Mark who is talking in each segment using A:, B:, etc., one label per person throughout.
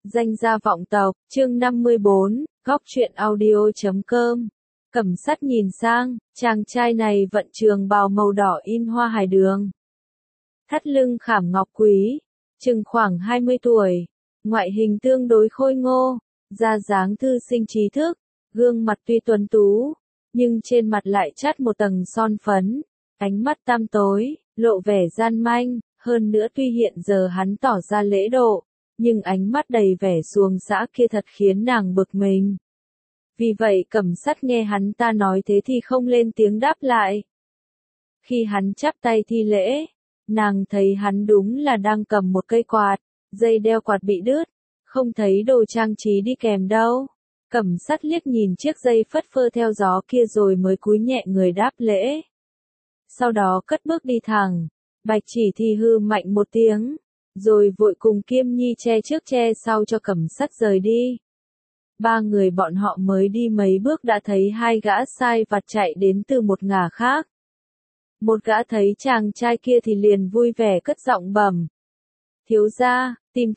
A: Danh gia vọng tộc, chương 54, góc truyện audio.com. Cẩm Sắt nhìn sang, chàng trai này vận trường bào màu đỏ in hoa hài đường. Thắt lưng khảm ngọc quý, chừng khoảng 20 tuổi, ngoại hình tương đối khôi ngô, da dáng thư sinh trí thức, gương mặt tuy tuấn tú, nhưng trên mặt lại chát một tầng son phấn, ánh mắt tăm tối, lộ vẻ gian manh, hơn nữa tuy hiện giờ hắn tỏ ra lễ độ, nhưng ánh mắt đầy vẻ xuồng xã kia thật khiến nàng bực mình. Vì vậy Cẩm Sắt nghe hắn ta nói thế thì không lên tiếng đáp lại. Khi hắn chắp tay thi lễ, nàng thấy hắn đúng là đang cầm một cây quạt, dây đeo quạt bị đứt, không thấy đồ trang trí đi kèm đâu. Cẩm Sắt liếc nhìn chiếc dây phất phơ theo gió kia rồi mới cúi nhẹ người đáp lễ. Sau đó cất bước đi thẳng, Bạch Chỉ thì hư mạnh một tiếng, rồi vội cùng Kiêm Nhi che trước che sau cho Cẩm Sắt rời đi. Ba người bọn họ mới đi mấy bước đã thấy hai gã sai vặt chạy đến từ một ngả khác. Một gã thấy chàng trai kia thì liền vui vẻ cất giọng bẩm: "Thiếu gia, tìm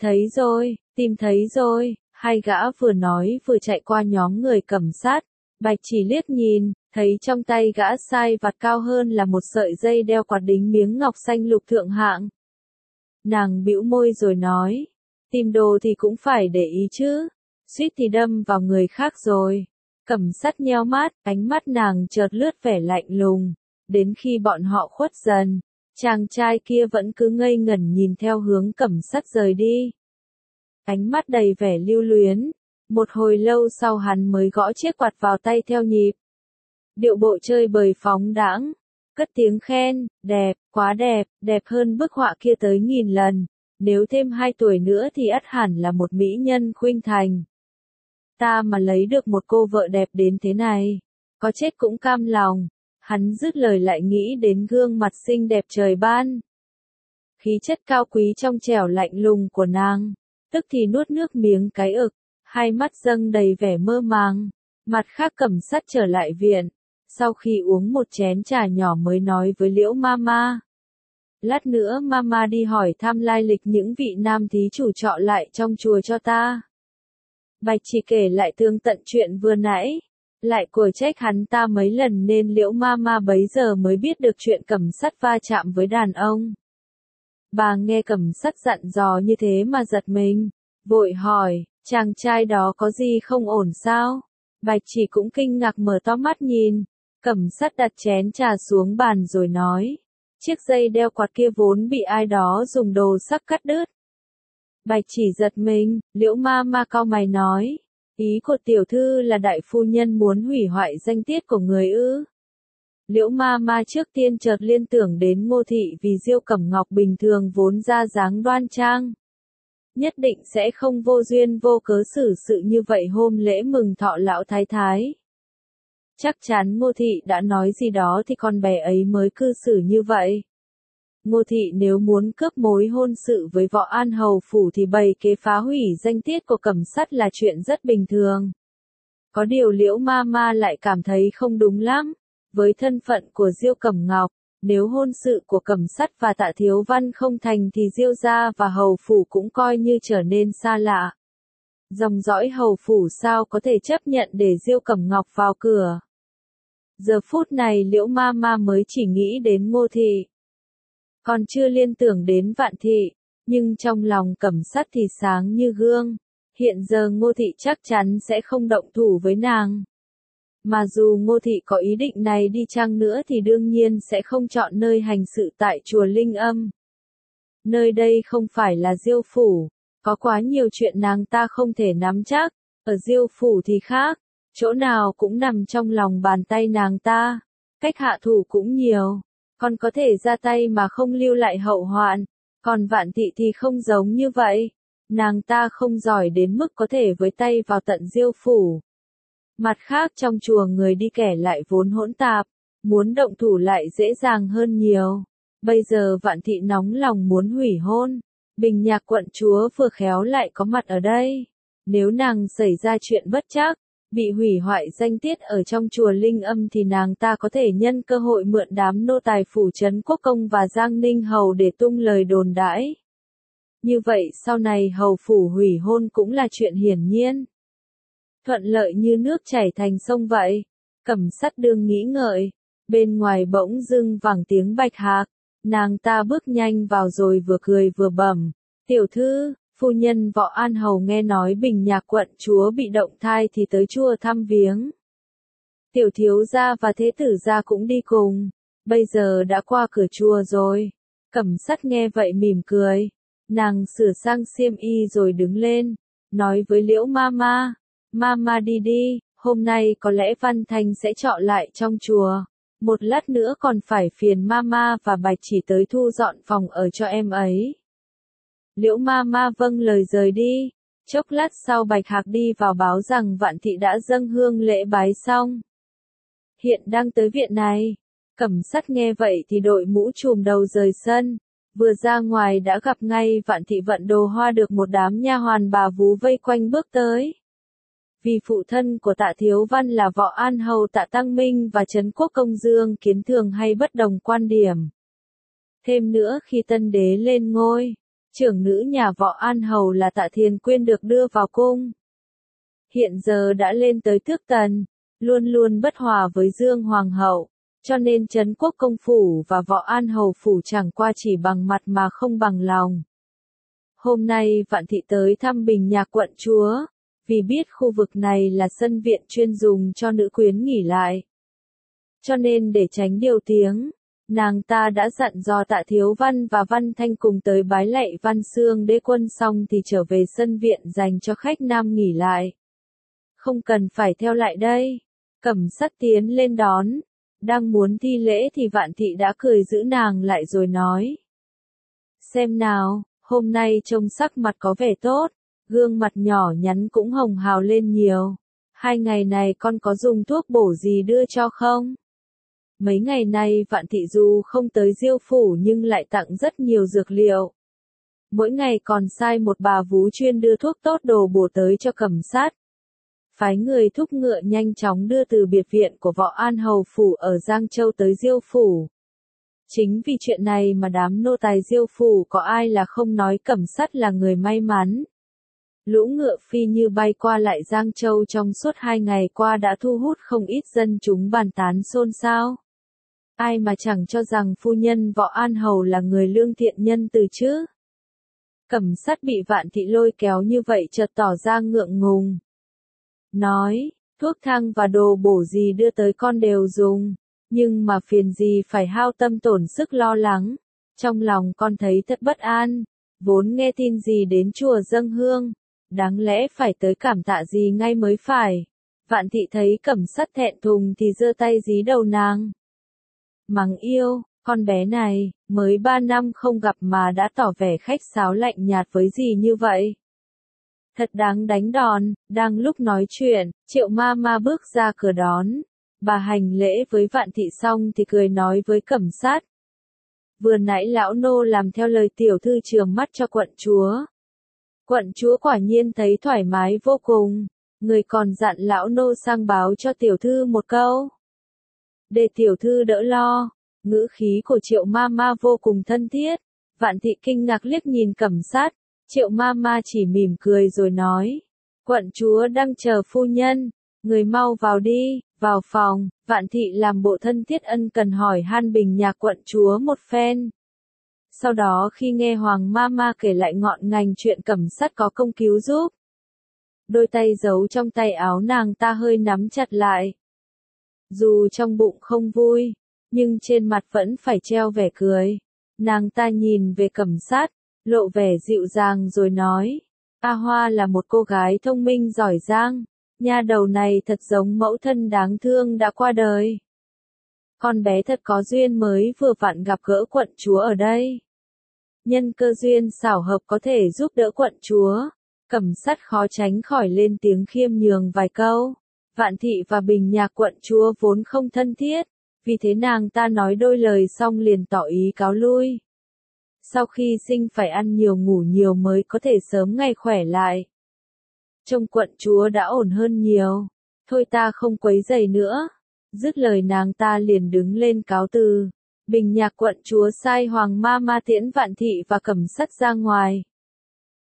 A: thấy rồi." Hai gã vừa nói vừa chạy qua nhóm người Cẩm Sắt. Bạch Chỉ liếc nhìn, thấy trong tay gã sai vặt cao hơn là một sợi dây đeo quạt đính miếng ngọc xanh lục thượng hạng. Nàng bĩu môi rồi nói: "Tìm đồ thì cũng phải để ý chứ, suýt thì đâm vào người khác rồi." Cẩm Sắt nheo mắt, ánh mắt nàng chợt lướt vẻ lạnh lùng. Đến khi bọn họ khuất dần, chàng trai kia vẫn cứ ngây ngẩn nhìn theo hướng Cẩm Sắt rời đi. Ánh mắt đầy vẻ lưu luyến, một hồi lâu sau hắn mới gõ chiếc quạt vào tay theo nhịp. Điệu bộ chơi bời phóng đãng, cất tiếng khen: "Đẹp, quá đẹp, đẹp hơn bức họa kia tới 1000 lần, nếu thêm 2 tuổi nữa thì ắt hẳn là một mỹ nhân khuynh thành. Ta mà lấy được một cô vợ đẹp đến thế này, có chết cũng cam lòng." Hắn dứt lời lại nghĩ đến gương mặt xinh đẹp trời ban, khí chất cao quý trong trẻo lạnh lùng của nàng, tức thì nuốt nước miếng cái ực, hai mắt dâng đầy vẻ mơ màng. Mặt khác Cẩm Sắt trở lại viện, sau khi uống một chén trà nhỏ mới nói với Liễu Mama: "Lát nữa Mama đi hỏi thăm lai lịch những vị nam thí chủ trọ lại trong chùa cho ta." Bạch Chỉ kể lại tường tận chuyện vừa nãy, lại của trách hắn ta mấy lần nên Liễu Mama bấy giờ mới biết được chuyện Cẩm Sắt va chạm với đàn ông. Bà nghe Cẩm Sắt dặn dò như thế mà giật mình, vội hỏi: "Chàng trai đó có gì không ổn sao?" Bạch Chỉ cũng kinh ngạc mở to mắt nhìn. Cẩm Sắt đặt chén trà xuống bàn rồi nói: "Chiếc dây đeo quạt kia vốn bị ai đó dùng đồ sắc cắt đứt." Bạch Chỉ giật mình, Liễu Mama cau mày nói: "Ý của tiểu thư là đại phu nhân muốn hủy hoại danh tiết của người ư?" Liễu Mama trước tiên chợt liên tưởng đến Ngô thị, vì Diêu Cẩm Ngọc bình thường vốn ra dáng đoan trang, nhất định sẽ không vô duyên vô cớ xử sự như vậy hôm lễ mừng thọ lão thái thái. Chắc chắn Ngô thị đã nói gì đó thì con bé ấy mới cư xử như vậy. Ngô thị nếu muốn cướp mối hôn sự với Võ An hầu phủ thì bày kế phá hủy danh tiết của Cẩm Sắt là chuyện rất bình thường. Có điều Liễu Mama lại cảm thấy không đúng lắm. Với thân phận của Diêu Cẩm Ngọc, nếu hôn sự của Cẩm Sắt và Tạ Thiếu Văn không thành thì Diêu gia và hầu phủ cũng coi như trở nên xa lạ. Dòng dõi hầu phủ sao có thể chấp nhận để Diêu Cẩm Ngọc vào cửa. Giờ phút này Liễu Mama mới chỉ nghĩ đến Ngô thị, còn chưa liên tưởng đến Vạn thị, nhưng trong lòng Cẩm Sắt thì sáng như gương. Hiện giờ Ngô thị chắc chắn sẽ không động thủ với nàng. Mà dù Ngô thị có ý định này đi chăng nữa thì đương nhiên sẽ không chọn nơi hành sự tại chùa Linh Âm. Nơi đây không phải là Diêu phủ, có quá nhiều chuyện nàng ta không thể nắm chắc. Ở Diêu phủ thì khác, chỗ nào cũng nằm trong lòng bàn tay nàng ta, cách hạ thủ cũng nhiều, còn có thể ra tay mà không lưu lại hậu hoạn. Còn Vạn thị thì không giống như vậy, nàng ta không giỏi đến mức có thể với tay vào tận Diêu phủ. Mặt khác trong chùa người đi kẻ lại vốn hỗn tạp, muốn động thủ lại dễ dàng hơn nhiều. Bây giờ Vạn thị nóng lòng muốn hủy hôn, Bình Nhạc quận chúa vừa khéo lại có mặt ở đây. Nếu nàng xảy ra chuyện bất trắc, bị hủy hoại danh tiết ở trong chùa Linh Âm thì nàng ta có thể nhân cơ hội mượn đám nô tài phủ trấn Quốc Công và Giang Ninh Hầu để tung lời đồn đãi. Như vậy sau này hầu phủ hủy hôn cũng là chuyện hiển nhiên. Thuận lợi như nước chảy thành sông vậy. Cẩm Sắt đương nghĩ ngợi, bên ngoài bỗng dưng vẳng tiếng bạch hạc, nàng ta bước nhanh vào rồi vừa cười vừa bẩm, tiểu thư, phu nhân Võ An Hầu nghe nói Bình Nhạc quận chúa bị động thai thì tới chùa thăm viếng. Tiểu thiếu gia và thế tử gia cũng đi cùng, bây giờ đã qua cửa chùa rồi. Cẩm Sắt nghe vậy mỉm cười, nàng sửa sang xiêm y rồi đứng lên, nói với Liễu Mama, Mama đi đi, hôm nay có lẽ Văn Thanh sẽ trọ lại trong chùa, một lát nữa còn phải phiền Mama và Bạch Chỉ tới thu dọn phòng ở cho em ấy. Liễu Mama vâng lời rời đi, chốc lát sau Bạch Hạc đi vào báo rằng Vạn Thị đã dâng hương lễ bái xong. Hiện đang tới viện này. Cẩm Sắt nghe vậy thì đội mũ trùm đầu rời sân, vừa ra ngoài đã gặp ngay Vạn Thị vận đồ hoa được một đám nha hoàn bà vú vây quanh bước tới. Vì phụ thân của Tạ Thiếu Văn là Võ An Hầu Tạ Tăng Minh và Trấn Quốc Công Dương Kiến thường hay bất đồng quan điểm. Thêm nữa khi tân đế lên ngôi, trưởng nữ nhà Võ An Hầu là Tạ Thiền Quyên được đưa vào cung. Hiện giờ đã lên tới tước tần, luôn luôn bất hòa với Dương Hoàng hậu, cho nên Trấn Quốc Công phủ và Võ An Hầu phủ chẳng qua chỉ bằng mặt mà không bằng lòng. Hôm nay Vạn Thị tới thăm Bình Nhạc quận chúa, vì biết khu vực này là sân viện chuyên dùng cho nữ quyến nghỉ lại. Cho nên để tránh điều tiếng, nàng ta đã dặn dò Tạ Thiếu Văn và Văn Thanh cùng tới bái lạy Văn Xương đế quân xong thì trở về sân viện dành cho khách nam nghỉ lại. Không cần phải theo lại đây. Cẩm Sắt tiến lên đón, đang muốn thi lễ thì Vạn Thị đã cười giữ nàng lại rồi nói. Xem nào, hôm nay trông sắc mặt có vẻ tốt, gương mặt nhỏ nhắn cũng hồng hào lên nhiều. 2 ngày này con có dùng thuốc bổ gì đưa cho không? Mấy ngày nay Vạn Thị dù không tới Diêu phủ nhưng lại tặng rất nhiều dược liệu. Mỗi ngày còn sai một bà vú chuyên đưa thuốc tốt đồ bổ tới cho Cẩm Sắt. Phái người thúc ngựa nhanh chóng đưa từ biệt viện của Võ An Hầu phủ ở Giang Châu tới Diêu phủ. Chính vì chuyện này mà đám nô tài Diêu phủ có ai là không nói Cẩm Sắt là người may mắn. Lũ ngựa phi như bay qua lại Giang Châu trong suốt 2 ngày qua đã thu hút không ít dân chúng bàn tán xôn xao. Ai mà chẳng cho rằng phu nhân Võ An Hầu là người lương thiện nhân từ chứ. Cẩm Sắt bị Vạn Thị lôi kéo như vậy chợt tỏ ra ngượng ngùng. Nói, thuốc thang và đồ bổ gì đưa tới con đều dùng, nhưng mà phiền gì phải hao tâm tổn sức lo lắng. Trong lòng con thấy thật bất an, vốn nghe tin gì đến chùa dâng hương, đáng lẽ phải tới cảm tạ gì ngay mới phải. Vạn Thị thấy Cẩm Sắt thẹn thùng thì giơ tay dí đầu nàng. Mắng yêu, con bé này, mới 3 năm không gặp mà đã tỏ vẻ khách sáo lạnh nhạt với gì như vậy. Thật đáng đánh đòn. Đang lúc nói chuyện, Triệu Mama bước ra cửa đón. Bà hành lễ với Vạn Thị xong thì cười nói với Cẩm Sắt. Vừa nãy lão nô làm theo lời tiểu thư chườm mắt cho quận chúa. Quận chúa quả nhiên thấy thoải mái vô cùng. Người còn dặn lão nô sang báo cho tiểu thư một câu. Để tiểu thư đỡ lo. Ngữ khí của Triệu Mama vô cùng thân thiết. Vạn Thị kinh ngạc liếc nhìn Cẩm Sắt. Triệu Mama chỉ mỉm cười rồi nói. Quận chúa đang chờ phu nhân. Người mau vào đi. Vào phòng, Vạn Thị làm bộ thân thiết ân cần hỏi han Bình Nhạc quận chúa một phen. Sau đó khi nghe Hoàng Mama kể lại ngọn ngành chuyện Cẩm Sắt có công cứu giúp. Đôi tay giấu trong tay áo nàng ta hơi nắm chặt lại. Dù trong bụng không vui, nhưng trên mặt vẫn phải treo vẻ cười. Nàng ta nhìn về Cẩm Sắt, lộ vẻ dịu dàng rồi nói. A Hoa là một cô gái thông minh giỏi giang. Nha đầu này thật giống mẫu thân đáng thương đã qua đời. Con bé thật có duyên mới vừa vặn gặp gỡ quận chúa ở đây. Nhân cơ duyên xảo hợp có thể giúp đỡ quận chúa. Cẩm Sắt khó tránh khỏi lên tiếng khiêm nhường vài câu. Vạn Thị và Bình Nhạc quận chúa vốn không thân thiết, vì thế nàng ta nói đôi lời xong liền tỏ ý cáo lui. Sau khi sinh phải ăn nhiều ngủ nhiều mới có thể sớm ngày khỏe lại. Trông quận chúa đã ổn hơn nhiều. Thôi ta không quấy rầy nữa. Dứt lời nàng ta liền đứng lên cáo từ. Bình Nhạc quận chúa sai Hoàng Mama tiễn Vạn Thị và Cẩm Sắt ra ngoài.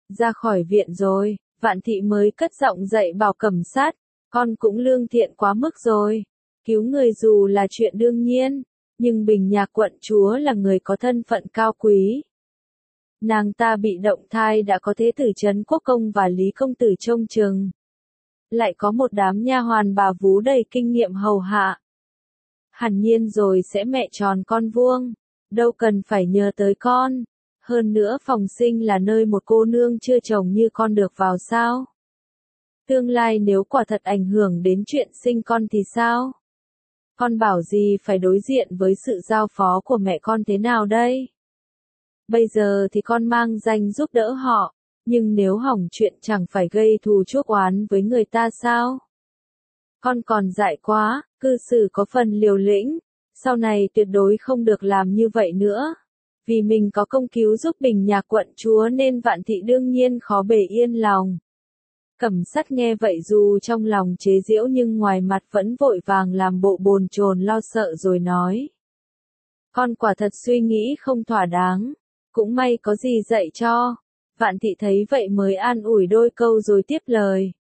A: Ra khỏi viện rồi, Vạn Thị mới cất giọng dạy bảo Cẩm Sát, con cũng lương thiện quá mức rồi. Cứu người dù là chuyện đương nhiên, nhưng Bình Nhạc quận chúa là người có thân phận cao quý. Nàng ta bị động thai đã có thế tử Trấn Quốc Công và Lý Công Tử trông chừng. Lại có một đám nha hoàn bà vú đầy kinh nghiệm hầu hạ. Hẳn nhiên rồi sẽ mẹ tròn con vuông, đâu cần phải nhờ tới con. Hơn nữa phòng sinh là nơi một cô nương chưa chồng như con được vào sao? Tương lai nếu quả thật ảnh hưởng đến chuyện sinh con thì sao? Con bảo gì phải đối diện với sự giao phó của mẹ con thế nào đây? Bây giờ thì con mang danh giúp đỡ họ, nhưng nếu hỏng chuyện chẳng phải gây thù chuốc oán với người ta sao? Con còn dại quá, cư xử có phần liều lĩnh, sau này tuyệt đối không được làm như vậy nữa. Vì mình có công cứu giúp Bình Nhạc quận chúa nên Vạn Thị đương nhiên khó bề yên lòng. Cẩm Sát nghe vậy dù trong lòng chế giễu nhưng ngoài mặt vẫn vội vàng làm bộ bồn chồn lo sợ rồi nói. Con quả thật suy nghĩ không thỏa đáng, cũng may có gì dạy cho. Vạn Thị thấy vậy mới an ủi đôi câu rồi tiếp lời.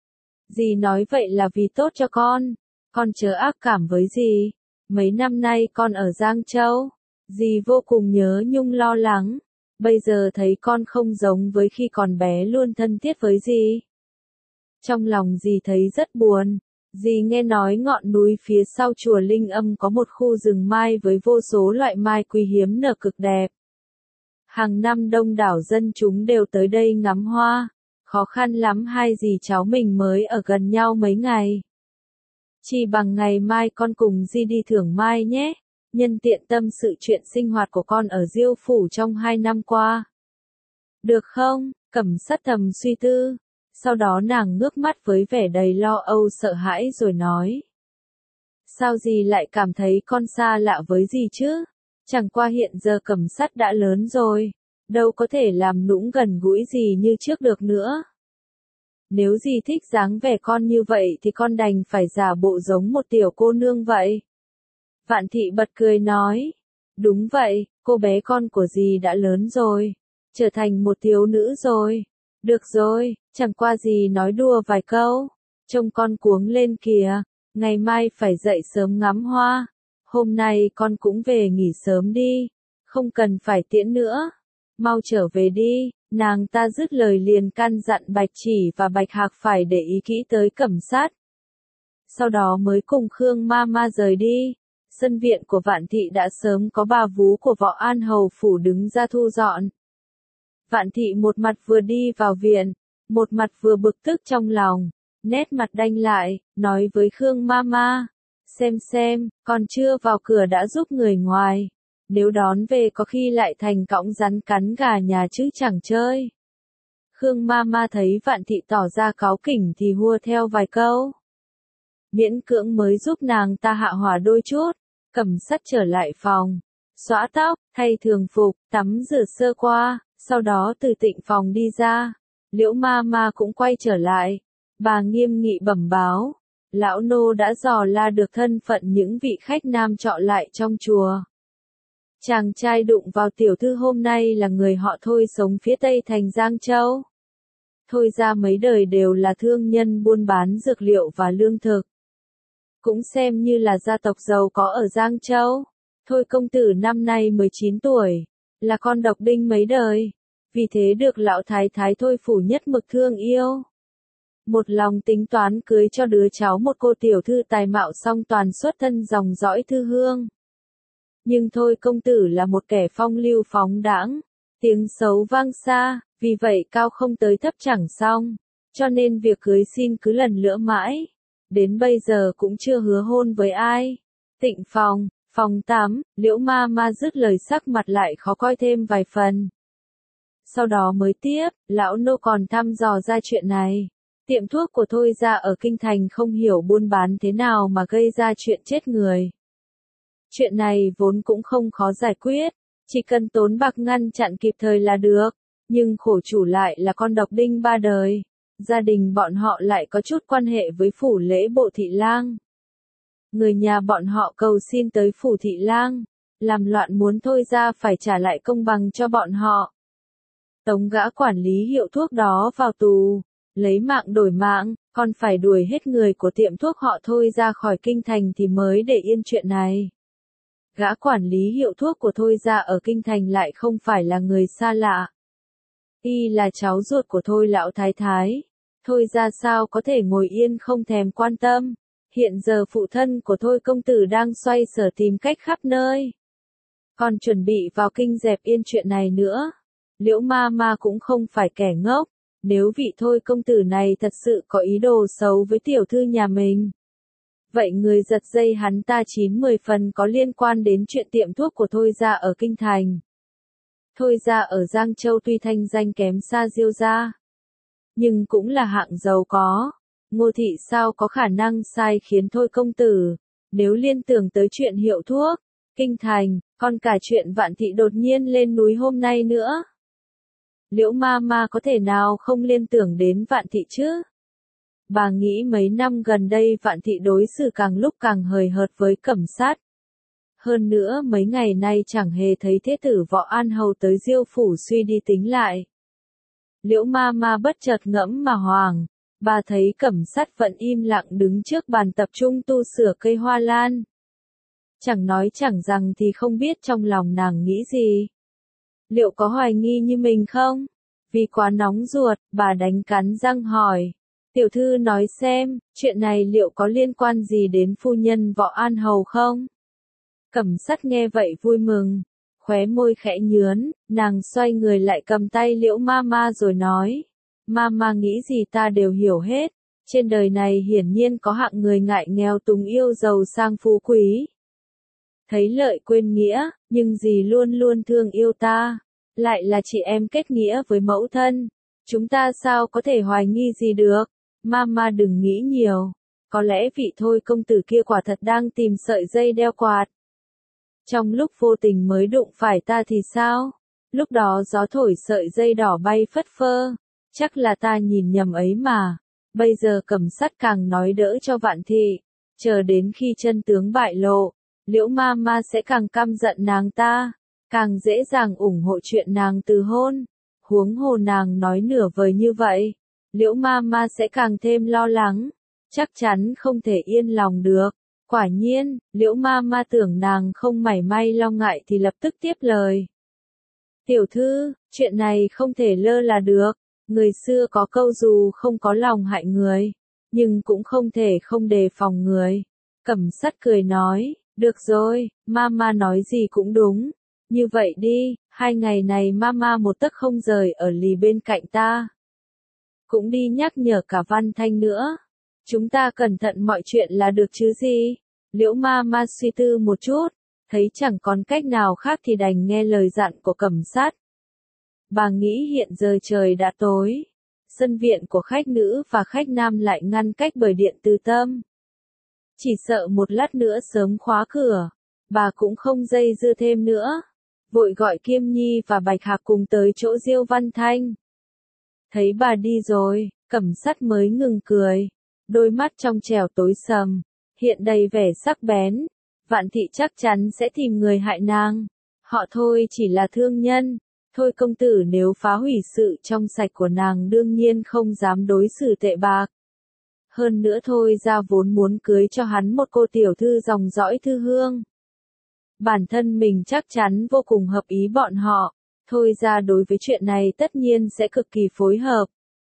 A: Dì nói vậy là vì tốt cho con chớ ác cảm với dì. Mấy năm nay con ở Giang Châu, dì vô cùng nhớ nhung lo lắng, bây giờ thấy con không giống với khi còn bé luôn thân thiết với dì. Trong lòng dì thấy rất buồn, dì nghe nói ngọn núi phía sau chùa Linh Âm có một khu rừng mai với vô số loại mai quý hiếm nở cực đẹp. Hàng năm đông đảo dân chúng đều tới đây ngắm hoa, khó khăn lắm hai dì cháu mình mới ở gần nhau mấy ngày. Chỉ bằng ngày mai con cùng dì đi thưởng mai nhé, nhân tiện tâm sự chuyện sinh hoạt của con ở Diêu Phủ trong 2 năm qua. Được không? Cẩm Sát thầm suy tư, sau đó nàng ngước mắt với vẻ đầy lo âu sợ hãi rồi nói. Sao dì lại cảm thấy con xa lạ với dì chứ? Chẳng qua hiện giờ Cẩm Sát đã lớn rồi, đâu có thể làm nũng gần gũi gì như trước được nữa. Nếu dì thích dáng vẻ con như vậy thì con đành phải giả bộ giống một tiểu cô nương vậy. Vạn Thị bật cười nói. Đúng vậy, cô bé con của dì đã lớn rồi, trở thành một thiếu nữ rồi. Được rồi, chẳng qua dì nói đùa vài câu. Trông con cuống lên kìa, ngày mai phải dậy sớm ngắm hoa. Hôm nay con cũng về nghỉ sớm đi, không cần phải tiễn nữa. Mau trở về đi, nàng ta dứt lời liền căn dặn Bạch Chỉ và Bạch Hạc phải để ý kỹ tới Cẩm Sát. Sau đó mới cùng Khương Ma rời đi. Sân viện của Vạn Thị đã sớm có bà vú của Võ An Hầu Phủ đứng ra thu dọn. Vạn Thị một mặt vừa đi vào viện, một mặt vừa bực tức trong lòng, nét mặt đanh lại, nói với Khương Ma. Xem, còn chưa vào cửa đã giúp người ngoài. Nếu đón về có khi lại thành cõng rắn cắn gà nhà chứ chẳng chơi. Khương Ma thấy Vạn Thị tỏ ra cáu kỉnh thì hua theo vài câu. Miễn cưỡng mới giúp nàng ta hạ hỏa đôi chút. Cẩm Sát trở lại phòng, xõa tóc, thay thường phục, tắm rửa sơ qua, sau đó từ tịnh phòng đi ra. Liễu Ma cũng quay trở lại. Bà nghiêm nghị bẩm báo. Lão nô đã dò la được thân phận những vị khách nam trọ lại trong chùa. Chàng trai đụng vào tiểu thư hôm nay là người họ Thôi sống phía tây thành Giang Châu. Thôi ra mấy đời đều là thương nhân buôn bán dược liệu và lương thực. Cũng xem như là gia tộc giàu có ở Giang Châu. Thôi công tử năm nay 19 tuổi, là con độc đinh mấy đời. Vì thế được lão thái thái Thôi phủ nhất mực thương yêu. Một lòng tính toán cưới cho đứa cháu một cô tiểu thư tài mạo song toàn xuất thân dòng dõi thư hương. Nhưng Thôi công tử là một kẻ phong lưu phóng đãng, tiếng xấu vang xa, vì vậy cao không tới thấp chẳng xong, cho nên việc cưới xin cứ lần lữa mãi, đến bây giờ cũng chưa hứa hôn với ai. Tịnh phòng tắm, Liễu Ma dứt lời sắc mặt lại khó coi thêm vài phần. Sau đó mới tiếp, lão nô còn thăm dò ra chuyện này. Tiệm thuốc của Thôi ra ở Kinh Thành không hiểu buôn bán thế nào mà gây ra chuyện chết người. Chuyện này vốn cũng không khó giải quyết, chỉ cần tốn bạc ngăn chặn kịp thời là được, nhưng khổ chủ lại là con độc đinh 3 đời. Gia đình bọn họ lại có chút quan hệ với phủ lễ bộ thị lang. Người nhà bọn họ cầu xin tới phủ thị lang, làm loạn muốn Thôi ra phải trả lại công bằng cho bọn họ. tống gã quản lý hiệu thuốc đó vào tù, lấy mạng đổi mạng, còn phải đuổi hết người của tiệm thuốc họ Thôi ra khỏi kinh thành thì mới để yên chuyện này. Gã quản lý hiệu thuốc của Thôi ra ở kinh thành lại không phải là người xa lạ. Y là cháu ruột của Thôi lão thái thái. Thôi ra sao có thể ngồi yên không thèm quan tâm. Hiện giờ phụ thân của Thôi công tử đang xoay sở tìm cách khắp nơi. Còn chuẩn bị vào kinh dẹp yên chuyện này nữa. Liễu ma ma cũng không phải kẻ ngốc. Nếu vị Thôi công tử này thật sự có ý đồ xấu với tiểu thư nhà mình. Vậy người giật dây hắn ta 9-10 phần có liên quan đến chuyện tiệm thuốc của Thôi ra ở kinh thành. Thôi ra ở Giang Châu tuy thanh danh kém xa Diêu gia, nhưng cũng là hạng giàu có. Ngô thị sao có khả năng sai khiến Thôi công tử, nếu liên tưởng tới chuyện hiệu thuốc, kinh thành, còn cả chuyện Vạn Thị đột nhiên lên núi hôm nay nữa. Liễu ma ma có thể nào không liên tưởng đến Vạn Thị chứ? Bà nghĩ mấy năm gần đây Vạn Thị đối xử càng lúc càng hời hợt với Cẩm Sát. Hơn nữa mấy ngày nay chẳng hề thấy thế tử Võ An Hầu tới Diêu phủ suy đi tính lại. Liễu ma ma bất chợt ngẫm mà hoàng, bà thấy Cẩm Sát vẫn im lặng đứng trước bàn tập trung tu sửa cây hoa lan. Chẳng nói chẳng rằng thì không biết trong lòng nàng nghĩ gì. Liệu có hoài nghi như mình không? Vì quá nóng ruột, bà đánh cắn răng hỏi. Tiểu thư nói xem, chuyện này liệu có liên quan gì đến phu nhân Võ An Hầu không? Cẩm Sát nghe vậy vui mừng, khóe môi khẽ nhướn, nàng xoay người lại cầm tay Liễu ma ma rồi nói. Ma ma nghĩ gì ta đều hiểu hết, trên đời này hiển nhiên có hạng người ngại nghèo túng yêu giàu sang phú quý. Thấy lợi quên nghĩa, nhưng dì luôn luôn thương yêu ta, lại là chị em kết nghĩa với mẫu thân. Chúng ta sao có thể hoài nghi gì được? Mama đừng nghĩ nhiều, có lẽ vị Thôi công tử kia quả thật đang tìm sợi dây đeo quạt. Trong lúc vô tình mới đụng phải ta thì sao? Lúc đó gió thổi sợi dây đỏ bay phất phơ, chắc là ta nhìn nhầm ấy mà. Bây giờ Cẩm Sát càng nói đỡ cho Vạn Thị, chờ đến khi chân tướng bại lộ, Liễu ma ma sẽ càng căm giận nàng ta, càng dễ dàng ủng hộ chuyện nàng từ hôn. Huống hồ nàng nói nửa vời như vậy, Liễu ma ma sẽ càng thêm lo lắng, chắc chắn không thể yên lòng được. Quả nhiên, Liễu ma ma tưởng nàng không mảy may lo ngại thì lập tức tiếp lời. Tiểu thư, chuyện này không thể lơ là được, người xưa có câu dù không có lòng hại người, nhưng cũng không thể không đề phòng người. Cẩm Sát cười nói, được rồi, mama nói gì cũng đúng. Như vậy đi, 2 ngày này mama một tấc không rời ở lì bên cạnh ta. Cũng đi nhắc nhở cả Văn Thanh nữa. Chúng ta cẩn thận mọi chuyện là được chứ gì? Liễu mama suy tư một chút, thấy chẳng còn cách nào khác thì đành nghe lời dặn của Cẩm Sát. Bà nghĩ hiện giờ trời đã tối, sân viện của khách nữ và khách nam lại ngăn cách bởi điện từ tâm. Chỉ sợ một lát nữa sớm khóa cửa, bà cũng không dây dưa thêm nữa. Vội gọi Kiêm Nhi và Bạch Hạc cùng tới chỗ Diêu Văn Thanh. Thấy bà đi rồi, Cẩm Sát mới ngừng cười, đôi mắt trong trẻo tối sầm, hiện đầy vẻ sắc bén. Vạn Thị chắc chắn sẽ tìm người hại nàng. Họ Thôi chỉ là thương nhân, Thôi công tử nếu phá hủy sự trong sạch của nàng đương nhiên không dám đối xử tệ bạc. Hơn nữa Thôi ra vốn muốn cưới cho hắn một cô tiểu thư dòng dõi thư hương. Bản thân mình chắc chắn vô cùng hợp ý bọn họ, Thôi ra đối với chuyện này tất nhiên sẽ cực kỳ phối hợp.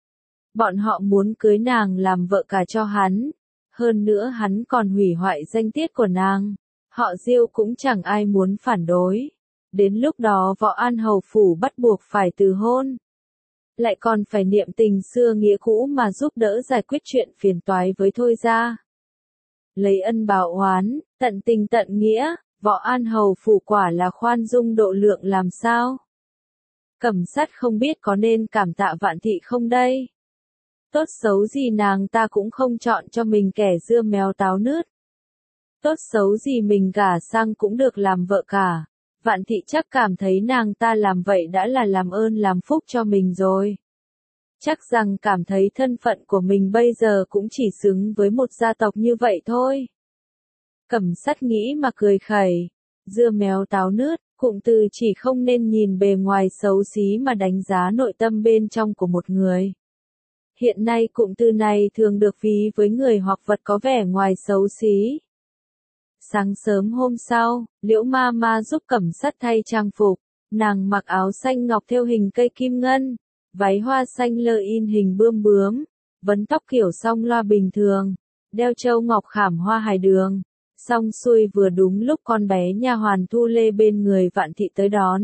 A: Bọn họ muốn cưới nàng làm vợ cả cho hắn, hơn nữa hắn còn hủy hoại danh tiết của nàng, họ Diêu cũng chẳng ai muốn phản đối. Đến lúc đó Võ An Hầu phủ bắt buộc phải từ hôn. Lại còn phải niệm tình xưa nghĩa cũ mà giúp đỡ giải quyết chuyện phiền toái với Thôi ra. Lấy ân báo oán, tận tình tận nghĩa, Võ An Hầu phủ quả là khoan dung độ lượng làm sao? Cẩm Sát không biết có nên cảm tạ Vạn Thị không đây? Tốt xấu gì nàng ta cũng không chọn cho mình kẻ dưa méo táo nứt. Tốt xấu gì mình gả sang cũng được làm vợ cả. Vạn Thị chắc cảm thấy nàng ta làm vậy đã là làm ơn làm phúc cho mình rồi. Chắc rằng cảm thấy thân phận của mình bây giờ cũng chỉ xứng với một gia tộc như vậy thôi. Cẩm Sát nghĩ mà cười khẩy. Dưa méo táo nứt, cụm từ chỉ không nên nhìn bề ngoài xấu xí mà đánh giá nội tâm bên trong của một người. Hiện nay cụm từ này thường được ví với người hoặc vật có vẻ ngoài xấu xí. Sáng sớm hôm sau, Liễu Ma Ma giúp Cẩm Sắt thay trang phục. Nàng mặc áo xanh ngọc thêu hình cây kim ngân, váy hoa xanh lơ in hình bươm bướm, vấn tóc kiểu song loa bình thường, đeo châu ngọc khảm hoa hài đường. Xong xuôi vừa đúng lúc con bé nha hoàn Thu Lê bên người Vạn Thị tới đón.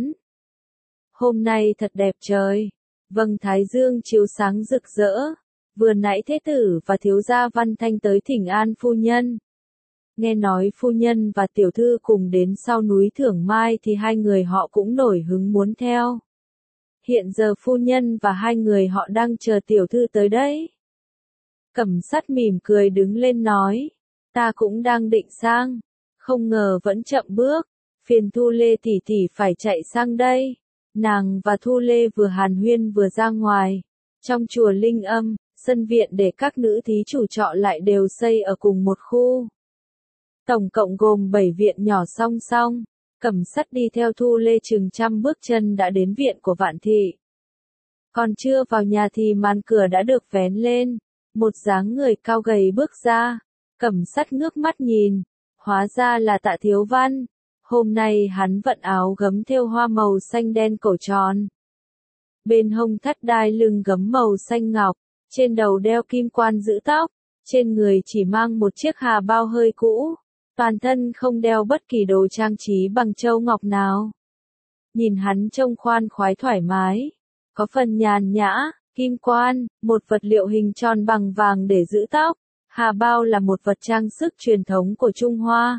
A: Hôm nay thật đẹp trời. Vầng thái dương chiếu sáng rực rỡ. Vừa nãy thế tử và thiếu gia Văn Thanh tới thỉnh an phu nhân. Nghe nói phu nhân và tiểu thư cùng đến sau núi Thưởng Mai thì hai người họ cũng nổi hứng muốn theo. Hiện giờ phu nhân và hai người họ đang chờ tiểu thư tới đấy. Cẩm Sắt mỉm cười đứng lên nói. Ta cũng đang định sang. Không ngờ vẫn chậm bước. Phiền Thu Lê tỷ tỷ phải chạy sang đây. Nàng và Thu Lê vừa hàn huyên vừa ra ngoài. Trong chùa Linh Âm, sân viện để các nữ thí chủ trọ lại đều xây ở cùng một khu. Tổng cộng gồm 7 viện nhỏ song song. Cẩm Sắt đi theo Thu Lê chừng 100 bước chân đã đến viện của Vạn Thị. Còn chưa vào nhà thì màn cửa đã được vén lên. Một dáng người cao gầy bước ra. Cẩm Sắt ngước mắt nhìn. Hóa ra là Tạ Thiếu Văn. Hôm nay hắn vận áo gấm thêu hoa màu xanh đen cổ tròn. Bên hông thắt đai lưng gấm màu xanh ngọc. Trên đầu đeo kim quan giữ tóc. Trên người chỉ mang một chiếc hà bao hơi cũ. Toàn thân không đeo bất kỳ đồ trang trí bằng châu ngọc nào. Nhìn hắn trông khoan khoái thoải mái. Có phần nhàn nhã, kim quan, một vật liệu hình tròn bằng vàng để giữ tóc. Hà bao là một vật trang sức truyền thống của Trung Hoa.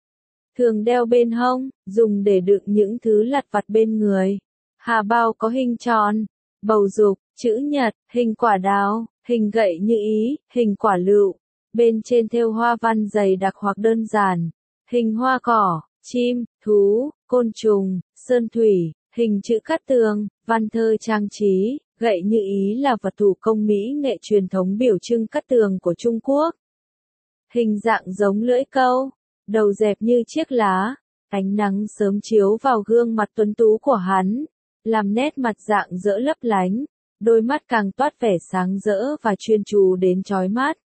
A: Thường đeo bên hông, dùng để đựng những thứ lặt vặt bên người. Hà bao có hình tròn, bầu dục, chữ nhật, hình quả đào, hình gậy như ý, hình quả lựu. Bên trên thêu hoa văn dày đặc hoặc đơn giản, hình hoa cỏ, chim, thú, côn trùng, sơn thủy, hình chữ cát tường, văn thơ trang trí. Gậy như ý là vật thủ công mỹ nghệ truyền thống biểu trưng cát tường của Trung Quốc. Hình dạng giống lưỡi câu, đầu dẹp như chiếc lá, ánh nắng sớm chiếu vào gương mặt tuấn tú của hắn, làm nét mặt rạng rỡ lấp lánh, đôi mắt càng toát vẻ sáng rỡ và chuyên chú đến chói mắt.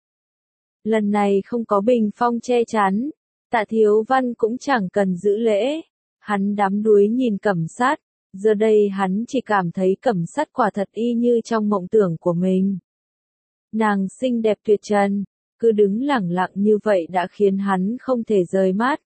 A: Lần này không có bình phong che chắn, Tạ Thiếu Văn cũng chẳng cần giữ lễ, hắn đắm đuối nhìn Cẩm Sắt. Giờ đây hắn chỉ cảm thấy Cẩm Sắt quả thật y như trong mộng tưởng của mình. Nàng xinh đẹp tuyệt trần, cứ đứng lẳng lặng như vậy đã khiến hắn không thể rời mắt.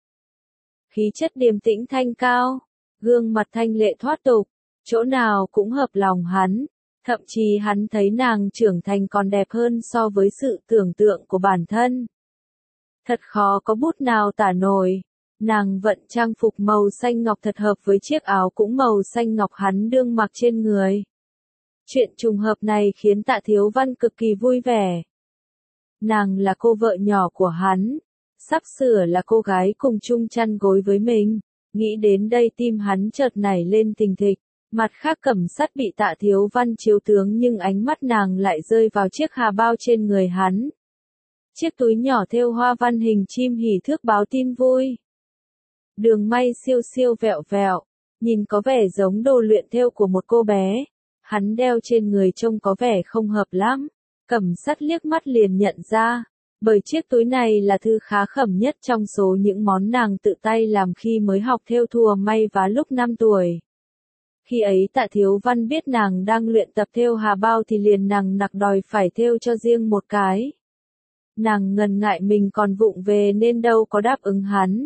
A: Khí chất điềm tĩnh thanh cao, gương mặt thanh lệ thoát tục, chỗ nào cũng hợp lòng hắn, thậm chí hắn thấy nàng trưởng thành còn đẹp hơn so với sự tưởng tượng của bản thân. Thật khó có bút nào tả nổi. Nàng vận trang phục màu xanh ngọc thật hợp với chiếc áo cũng màu xanh ngọc hắn đương mặc trên người. Chuyện trùng hợp này khiến Tạ Thiếu Văn cực kỳ vui vẻ. Nàng là cô vợ nhỏ của hắn, sắp sửa là cô gái cùng chung chăn gối với mình. Nghĩ đến đây tim hắn chợt nảy lên thình thịch. Mặt khác Cẩm Sắt bị Tạ Thiếu Văn chiếu tướng nhưng ánh mắt nàng lại rơi vào chiếc hà bao trên người hắn. Chiếc túi nhỏ thêu hoa văn hình chim hỉ thước báo tin vui. Đường may siêu siêu vẹo vẹo, nhìn có vẻ giống đồ luyện thêu của một cô bé. Hắn đeo trên người trông có vẻ không hợp lắm. Cẩm Sắt liếc mắt liền nhận ra, bởi chiếc túi này là thứ khá khẩm nhất trong số những món nàng tự tay làm khi mới học thêu thùa may vá lúc 5 tuổi. Khi ấy Tạ Thiếu Văn biết nàng đang luyện tập thêu hà bao thì liền nằng nặc đòi phải thêu cho riêng một cái. Nàng ngần ngại mình còn vụng về nên đâu có đáp ứng hắn.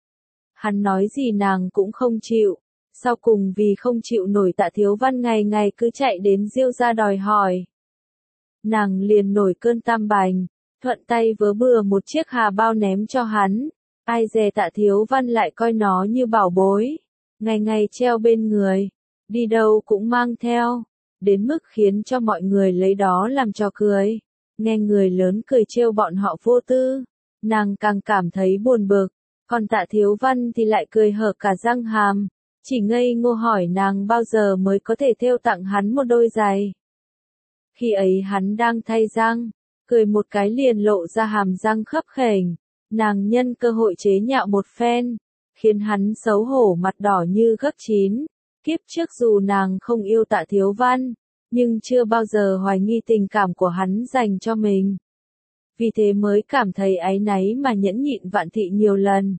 A: Hắn nói gì nàng cũng không chịu. Sau cùng vì không chịu nổi Tạ Thiếu Văn ngày ngày cứ chạy đến Diêu gia đòi hỏi. Nàng liền nổi cơn tam bành, thuận tay vớ bừa một chiếc hà bao ném cho hắn. Ai dè Tạ Thiếu Văn lại coi nó như bảo bối, ngày ngày treo bên người, đi đâu cũng mang theo, đến mức khiến cho mọi người lấy đó làm trò cười. Nghe người lớn cười trêu bọn họ vô tư, nàng càng cảm thấy buồn bực, còn Tạ Thiếu Văn thì lại cười hở cả răng hàm, chỉ ngây ngô hỏi nàng bao giờ mới có thể thêu tặng hắn một đôi giày. Khi ấy hắn đang thay răng, cười một cái liền lộ ra hàm răng khấp khểnh, nàng nhân cơ hội chế nhạo một phen, khiến hắn xấu hổ mặt đỏ như gấc chín. Kiếp trước dù nàng không yêu Tạ Thiếu Văn, nhưng chưa bao giờ hoài nghi tình cảm của hắn dành cho mình. Vì thế mới cảm thấy áy náy mà nhẫn nhịn Vạn Thị nhiều lần.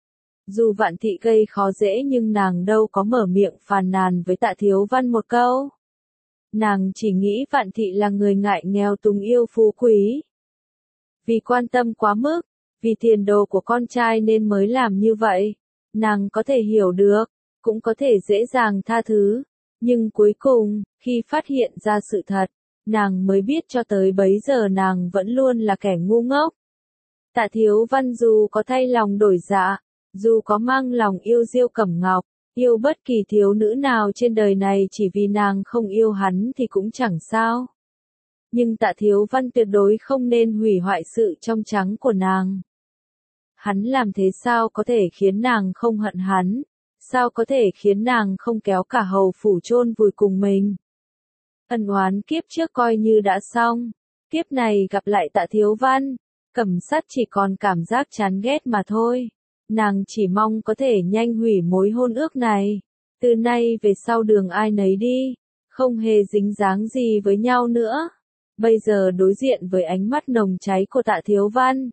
A: Dù Vạn Thị gây khó dễ nhưng nàng đâu có mở miệng phàn nàn với Tạ Thiếu Văn một câu. Nàng chỉ nghĩ Vạn Thị là người ngại nghèo túng yêu phú quý. Vì quan tâm quá mức, vì tiền đồ của con trai nên mới làm như vậy. Nàng có thể hiểu được, cũng có thể dễ dàng tha thứ. Nhưng cuối cùng, khi phát hiện ra sự thật, nàng mới biết cho tới bấy giờ nàng vẫn luôn là kẻ ngu ngốc. Tạ Thiếu Văn dù có thay lòng đổi dạ, dù có mang lòng yêu Diêu Cẩm Ngọc, yêu bất kỳ thiếu nữ nào trên đời này chỉ vì nàng không yêu hắn thì cũng chẳng sao. Nhưng Tạ Thiếu Văn tuyệt đối không nên hủy hoại sự trong trắng của nàng. Hắn làm thế sao có thể khiến nàng không hận hắn? Sao có thể khiến nàng không kéo cả hầu phủ chôn vùi cùng mình? Ân oán kiếp trước coi như đã xong. Kiếp này gặp lại Tạ Thiếu Văn, Cẩm Sắt chỉ còn cảm giác chán ghét mà thôi. Nàng chỉ mong có thể nhanh hủy mối hôn ước này. Từ nay về sau đường ai nấy đi, không hề dính dáng gì với nhau nữa. Bây giờ đối diện với ánh mắt nồng cháy của Tạ Thiếu Văn,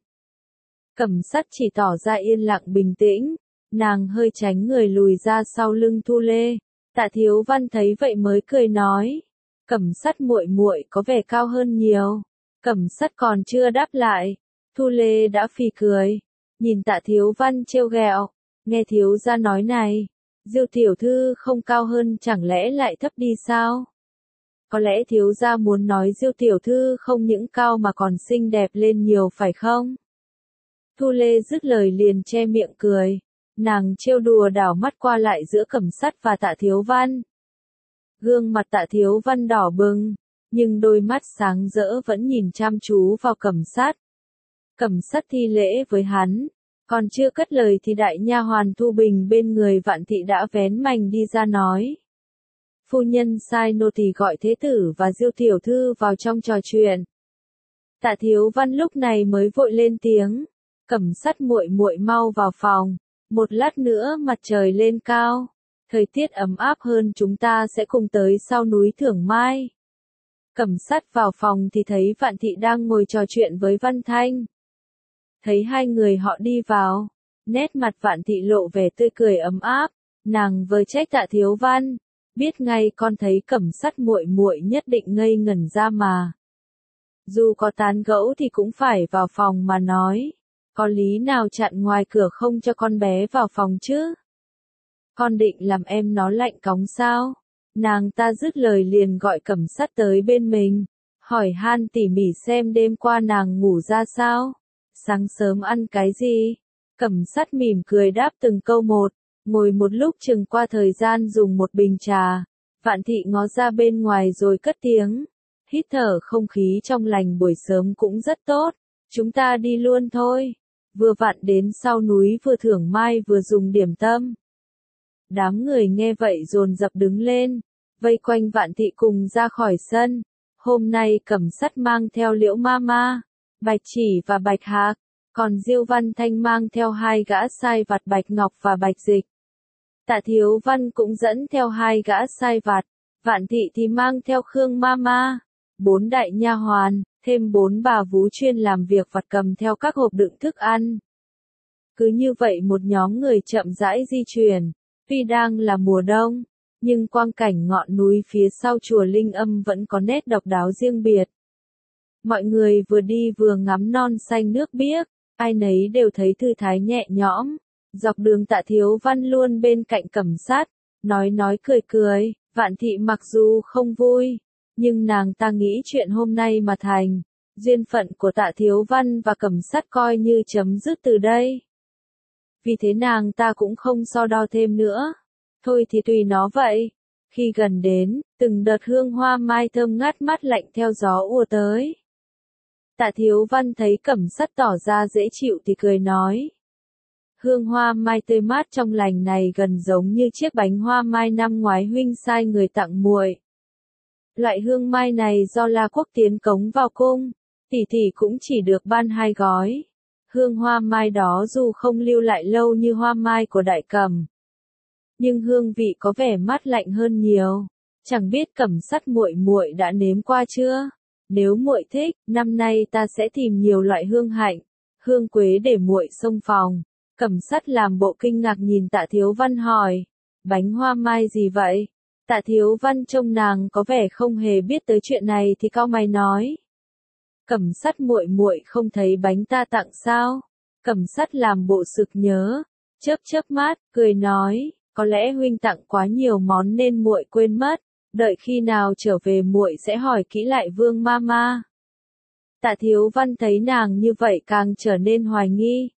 A: Cẩm Sắt chỉ tỏ ra yên lặng bình tĩnh. Nàng hơi tránh người lùi ra sau lưng Thu Lê. Tạ Thiếu Văn thấy vậy mới cười nói, Cẩm Sắt muội muội có vẻ cao hơn nhiều. Cẩm Sắt còn chưa đáp lại, Thu Lê đã phì cười, nhìn Tạ Thiếu Văn trêu ghẹo, nghe thiếu gia nói này, Diêu tiểu thư không cao hơn chẳng lẽ lại thấp đi sao? Có lẽ thiếu gia muốn nói Diêu tiểu thư không những cao mà còn xinh đẹp lên nhiều phải không? Thu Lê dứt lời liền che miệng cười. Nàng trêu đùa đảo mắt qua lại giữa Cẩm Sắt và Tạ Thiếu Văn. Gương mặt Tạ Thiếu Văn đỏ bừng, nhưng đôi mắt sáng rỡ vẫn nhìn chăm chú vào Cẩm Sắt. Cẩm Sắt thi lễ với hắn, còn chưa cất lời thì đại nha hoàn Thu Bình bên người Vạn Thị đã vén mành đi ra nói. Phu nhân sai nô tỳ gọi thế tử và Diêu tiểu thư vào trong trò chuyện. Tạ Thiếu Văn lúc này mới vội lên tiếng, Cẩm Sắt muội muội mau vào phòng. Một lát nữa mặt trời lên cao, thời tiết ấm áp hơn chúng ta sẽ cùng tới sau núi Thưởng Mai. Cẩm Sắt vào phòng thì thấy Vạn Thị đang ngồi trò chuyện với Văn Thanh. Thấy hai người họ đi vào, nét mặt Vạn Thị lộ vẻ tươi cười ấm áp, nàng vờ trách Tạ Thiếu Văn, biết ngay con thấy Cẩm Sắt muội muội nhất định ngây ngẩn ra mà. Dù có tán gẫu thì cũng phải vào phòng mà nói. Có lý nào chặn ngoài cửa không cho con bé vào phòng chứ? Con định làm em nó lạnh cóng sao? Nàng ta dứt lời liền gọi Cẩm Sắt tới bên mình, hỏi han tỉ mỉ xem đêm qua nàng ngủ ra sao, sáng sớm ăn cái gì. Cẩm Sắt mỉm cười đáp từng câu một, ngồi một lúc chừng qua thời gian dùng một bình trà. Vạn Thị ngó ra bên ngoài rồi cất tiếng, hít thở không khí trong lành buổi sớm cũng rất tốt, chúng ta đi luôn thôi. Vừa vặn đến sau núi vừa Thưởng Mai vừa dùng điểm tâm. Đám người nghe vậy dồn dập đứng lên, vây quanh Vạn Thị cùng ra khỏi sân. Hôm nay Cẩm Sắt mang theo Liễu Mama, Bạch Chỉ và Bạch Hạc, còn Diêu Văn Thanh mang theo hai gã sai vặt Bạch Ngọc và Bạch Dịch. Tạ Thiếu Văn cũng dẫn theo hai gã sai vặt, Vạn Thị thì mang theo Khương Mama, 4 đại nha hoàn, thêm 4 bà vú chuyên làm việc vặt cầm theo các hộp đựng thức ăn. Cứ như vậy một nhóm người chậm rãi di chuyển, tuy đang là mùa đông, nhưng quang cảnh ngọn núi phía sau chùa Linh Âm vẫn có nét độc đáo riêng biệt. Mọi người vừa đi vừa ngắm non xanh nước biếc, ai nấy đều thấy thư thái nhẹ nhõm. Dọc đường Tạ Thiếu Văn luôn bên cạnh Cẩm Sắt, nói cười cười. Vạn Thị mặc dù không vui, nhưng nàng ta nghĩ chuyện hôm nay mà thành, duyên phận của Tạ Thiếu Văn và Cẩm Sắt coi như chấm dứt từ đây. Vì thế nàng ta cũng không so đo thêm nữa. Thôi thì tùy nó vậy. Khi gần đến, từng đợt hương hoa mai thơm ngát mát lạnh theo gió ùa tới. Tạ Thiếu Văn thấy Cẩm Sắt tỏ ra dễ chịu thì cười nói. Hương hoa mai tươi mát trong lành này gần giống như chiếc bánh hoa mai năm ngoái huynh sai người tặng muội. Loại hương mai này do La Quốc tiến cống vào cung, tỷ tỷ cũng chỉ được ban 2 gói. Hương hoa mai đó dù không lưu lại lâu như hoa mai của Đại Cẩm, nhưng hương vị có vẻ mát lạnh hơn nhiều. Chẳng biết Cẩm Sắt muội muội đã nếm qua chưa? Nếu muội thích, năm nay ta sẽ tìm nhiều loại hương hạnh, hương quế để muội xông phòng. Cẩm Sắt làm bộ kinh ngạc nhìn Tạ Thiếu Văn hỏi, bánh hoa mai gì vậy? Tạ Thiếu Văn trông nàng có vẻ không hề biết tới chuyện này thì cau mày nói, Cẩm Sắt muội muội không thấy bánh ta tặng sao? Cẩm Sắt làm bộ sực nhớ, chớp chớp mắt, cười nói, có lẽ huynh tặng quá nhiều món nên muội quên mất, đợi khi nào trở về muội sẽ hỏi kỹ lại Vương Mama. Tạ Thiếu Văn thấy nàng như vậy càng trở nên hoài nghi.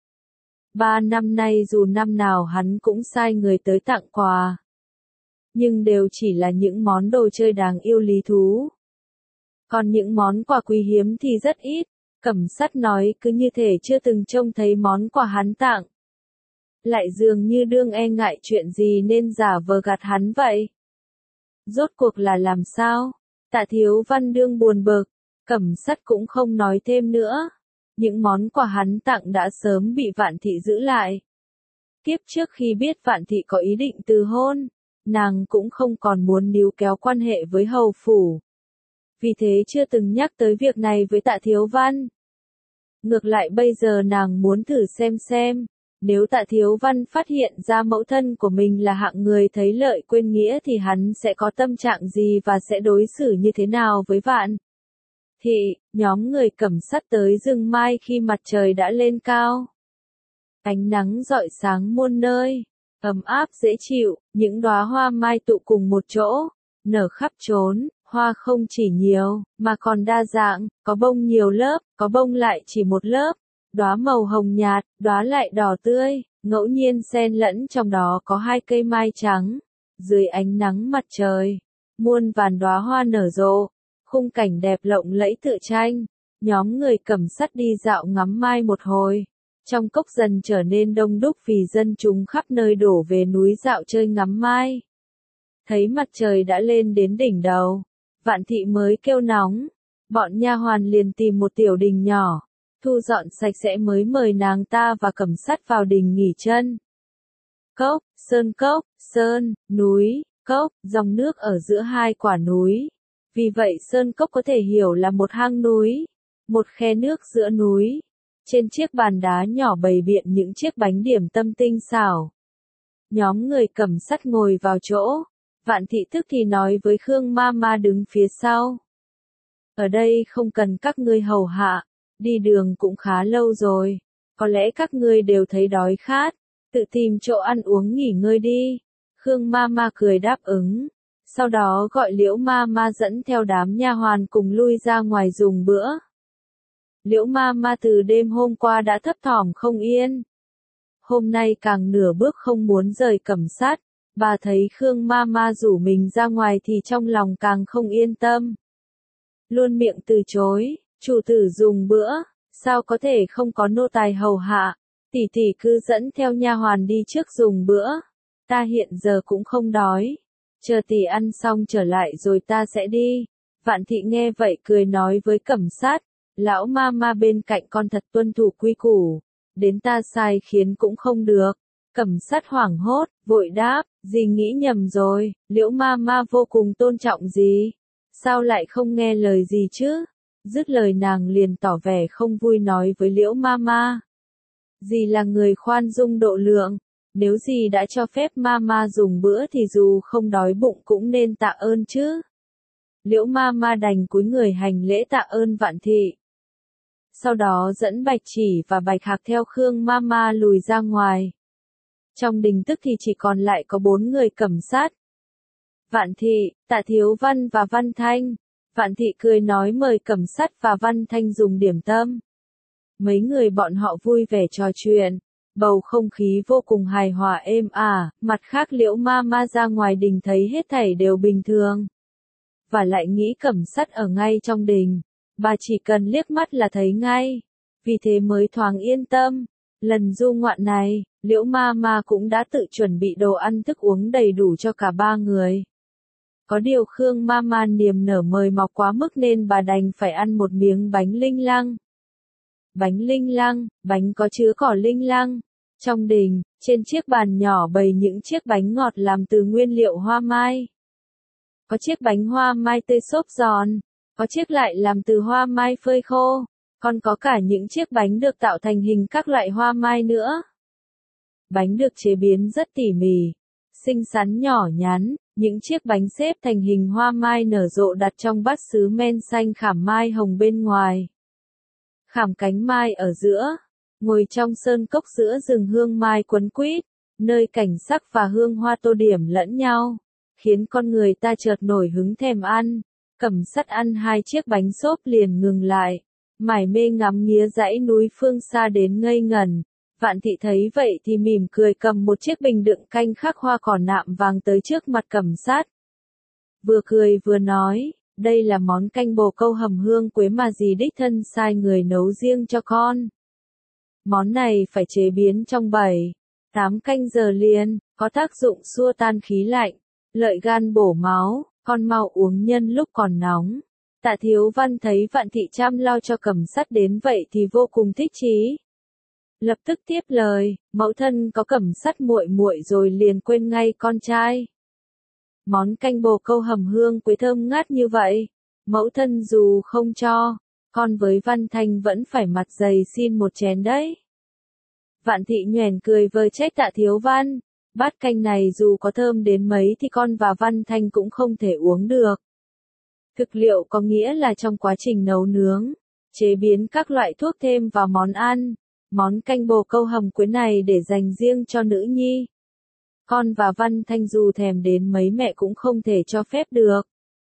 A: 3 năm nay dù năm nào hắn cũng sai người tới tặng quà, nhưng đều chỉ là những món đồ chơi đáng yêu lý thú. Còn những món quà quý hiếm thì rất ít. Cẩm Sắt nói cứ như thể chưa từng trông thấy món quà hắn tặng. Lại dường như đương e ngại chuyện gì nên giả vờ gạt hắn vậy. Rốt cuộc là làm sao? Tạ Thiếu Văn đương buồn bực, Cẩm Sắt cũng không nói thêm nữa. Những món quà hắn tặng đã sớm bị Vạn Thị giữ lại. Kiếp trước khi biết Vạn Thị có ý định từ hôn, nàng cũng không còn muốn níu kéo quan hệ với hầu phủ. Vì thế chưa từng nhắc tới việc này với Tạ Thiếu Văn. Ngược lại bây giờ nàng muốn thử xem, nếu Tạ Thiếu Văn phát hiện ra mẫu thân của mình là hạng người thấy lợi quên nghĩa thì hắn sẽ có tâm trạng gì và sẽ đối xử như thế nào với Vạn Thị. Nhóm người Cẩm Sắt tới rừng mai khi mặt trời đã lên cao. Ánh nắng rọi sáng muôn nơi, ấm áp dễ chịu, những đóa hoa mai tụ cùng một chỗ, nở khắp chốn. Hoa không chỉ nhiều, mà còn đa dạng, có bông nhiều lớp, có bông lại chỉ một lớp, đóa màu hồng nhạt, đóa lại đỏ tươi, ngẫu nhiên xen lẫn trong đó có 2 cây mai trắng. Dưới ánh nắng mặt trời, muôn vàn đóa hoa nở rộ, khung cảnh đẹp lộng lẫy tựa tranh. Nhóm người Cẩm Sắt đi dạo ngắm mai một hồi, trong cốc dần trở nên đông đúc vì dân chúng khắp nơi đổ về núi dạo chơi ngắm mai. Thấy mặt trời đã lên đến đỉnh đầu, Vạn Thị mới kêu nóng, bọn nha hoàn liền tìm một tiểu đình nhỏ, thu dọn sạch sẽ mới mời nàng ta và Cẩm Sắt vào đình nghỉ chân. Cốc, sơn, núi, cốc, dòng nước ở giữa 2 quả núi. Vì vậy sơn cốc có thể hiểu là một hang núi, một khe nước giữa núi. Trên chiếc bàn đá nhỏ bày biện những chiếc bánh điểm tâm tinh xảo. Nhóm người Cẩm Sắt ngồi vào chỗ. Vạn Thị tức thì nói với Khương Mama đứng phía sau. Ở đây không cần các ngươi hầu hạ, đi đường cũng khá lâu rồi. Có lẽ các ngươi đều thấy đói khát, tự tìm chỗ ăn uống nghỉ ngơi đi. Khương Mama cười đáp ứng. Sau đó gọi Liễu Mama dẫn theo đám nha hoàn cùng lui ra ngoài dùng bữa. Liễu Mama từ đêm hôm qua đã thấp thỏm không yên. Hôm nay càng nửa bước không muốn rời Cẩm Sắt. Bà thấy Khương Mama rủ mình ra ngoài thì trong lòng càng không yên tâm. Luôn miệng từ chối, chủ tử dùng bữa, sao có thể không có nô tài hầu hạ, tỷ tỷ cứ dẫn theo nha hoàn đi trước dùng bữa. Ta hiện giờ cũng không đói, chờ tỷ ăn xong trở lại rồi ta sẽ đi. Vạn Thị nghe vậy cười nói với Cẩm Sắt, lão Mama bên cạnh con thật tuân thủ quy củ, đến ta sai khiến cũng không được. Cẩm Sắt hoảng hốt, vội đáp, dì nghĩ nhầm rồi, Liễu Mama vô cùng tôn trọng dì. Sao lại không nghe lời gì chứ? Dứt lời nàng liền tỏ vẻ không vui nói với Liễu Mama. Dì là người khoan dung độ lượng, nếu dì đã cho phép Mama dùng bữa thì dù không đói bụng cũng nên tạ ơn chứ. Liễu Mama đành cúi người hành lễ tạ ơn Vạn Thị. Sau đó dẫn Bạch Chỉ và Bạch Hạc theo Khương Mama lùi ra ngoài. Trong đình tức thì chỉ còn lại có 4 người Cẩm Sắt. Vạn Thị, Tạ Thiếu Văn và Văn Thanh. Vạn Thị cười nói mời Cẩm Sắt và Văn Thanh dùng điểm tâm. Mấy người bọn họ vui vẻ trò chuyện, bầu không khí vô cùng hài hòa êm ả. Mặt khác Liễu Mama ra ngoài đình thấy hết thảy đều bình thường. Và lại nghĩ Cẩm Sắt ở ngay trong đình, bà chỉ cần liếc mắt là thấy ngay. Vì thế mới thoáng yên tâm. Lần du ngoạn này, Liễu Mama cũng đã tự chuẩn bị đồ ăn thức uống đầy đủ cho cả 3 người. Có điều Khương Mama niềm nở mời mọc quá mức nên bà đành phải ăn một miếng bánh linh lăng. bánh linh lăng, bánh có chứa cỏ linh lăng. Trong đình, trên chiếc bàn nhỏ bày những chiếc bánh ngọt làm từ nguyên liệu hoa mai. Có chiếc bánh hoa mai tươi xốp giòn, có chiếc lại làm từ hoa mai phơi khô, còn có cả những chiếc bánh được tạo thành hình các loại hoa mai nữa. Bánh được chế biến rất tỉ mỉ, xinh xắn nhỏ nhắn, những chiếc bánh xếp thành hình hoa mai nở rộ đặt trong bát sứ men xanh khảm mai hồng bên ngoài. Khảm cánh mai ở giữa, ngồi trong sơn cốc giữa rừng hương mai quấn quýt, nơi cảnh sắc và hương hoa tô điểm lẫn nhau, khiến con người ta chợt nổi hứng thèm ăn. Cẩm Sắt ăn hai chiếc bánh xốp liền ngừng lại, mải mê ngắm nghía dãy núi phương xa đến ngây ngẩn. Vạn Thị thấy vậy thì mỉm cười cầm một chiếc bình đựng canh khắc hoa cỏ nạm vàng tới trước mặt Cẩm Sắt. Vừa cười vừa nói, đây là món canh bồ câu hầm hương quế mà dì đích thân sai người nấu riêng cho con. Món này phải chế biến trong 7-8 canh giờ liền, có tác dụng xua tan khí lạnh, lợi gan bổ máu, con mau uống nhân lúc còn nóng. Tạ Thiếu Văn thấy Vạn Thị chăm lo cho Cẩm Sắt đến vậy thì vô cùng thích chí. Lập tức tiếp lời, mẫu thân có Cẩm Sắt muội muội rồi liền quên ngay con trai. Món canh bồ câu hầm hương quế thơm ngát như vậy, mẫu thân dù không cho, con với Văn Thanh vẫn phải mặt dày xin một chén đấy. Vạn Thị nhoẻn cười vờ trách Tạ Thiếu Văn, bát canh này dù có thơm đến mấy thì con và Văn Thanh cũng không thể uống được. Thực liệu có nghĩa là trong quá trình nấu nướng, chế biến các loại thuốc thêm vào món ăn, món canh bồ câu hầm quế này để dành riêng cho nữ nhi. Con và Văn Thanh dù thèm đến mấy mẹ cũng không thể cho phép được.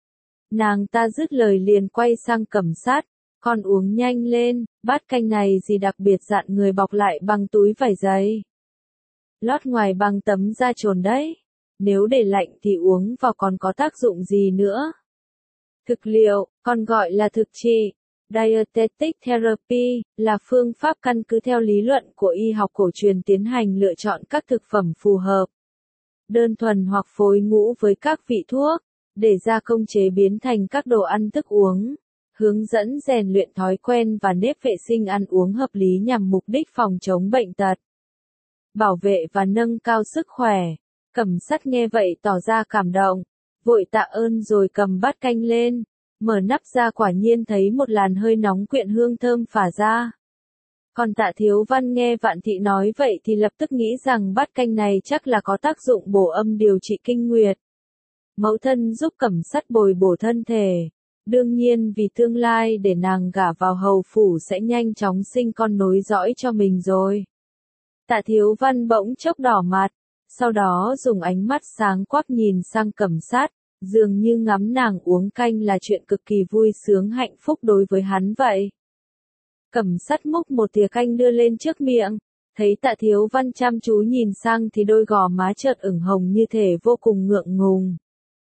A: Nàng ta dứt lời liền quay sang Cẩm Sắt, con uống nhanh lên, bát canh này gì đặc biệt dặn người bọc lại bằng túi vải dày. Lót ngoài bằng tấm da trồn đấy, nếu để lạnh thì uống vào còn có tác dụng gì nữa. Thực liệu, còn gọi là thực trị, dietetic therapy, là phương pháp căn cứ theo lý luận của y học cổ truyền tiến hành lựa chọn các thực phẩm phù hợp, đơn thuần hoặc phối ngũ với các vị thuốc, để gia công chế biến thành các đồ ăn thức uống, hướng dẫn rèn luyện thói quen và nếp vệ sinh ăn uống hợp lý nhằm mục đích phòng chống bệnh tật, bảo vệ và nâng cao sức khỏe. Cẩm Sắt nghe vậy tỏ ra cảm động, vội tạ ơn rồi cầm bát canh lên, mở nắp ra quả nhiên thấy một làn hơi nóng quyện hương thơm phả ra. Còn Tạ Thiếu Văn nghe Vạn Thị nói vậy thì lập tức nghĩ rằng bát canh này chắc là có tác dụng bổ âm điều trị kinh nguyệt. Mẫu thân giúp Cẩm Sắt bồi bổ thân thể, đương nhiên vì tương lai để nàng gả vào hầu phủ sẽ nhanh chóng sinh con nối dõi cho mình rồi. Tạ Thiếu Văn bỗng chốc đỏ mặt, sau đó dùng ánh mắt sáng quắc nhìn sang Cẩm Sắt, dường như ngắm nàng uống canh là chuyện cực kỳ vui sướng hạnh phúc đối với hắn vậy. Cẩm Sắt múc một thìa canh đưa lên trước miệng, thấy Tạ Thiếu Văn chăm chú nhìn sang thì đôi gò má chợt ửng hồng như thể vô cùng ngượng ngùng.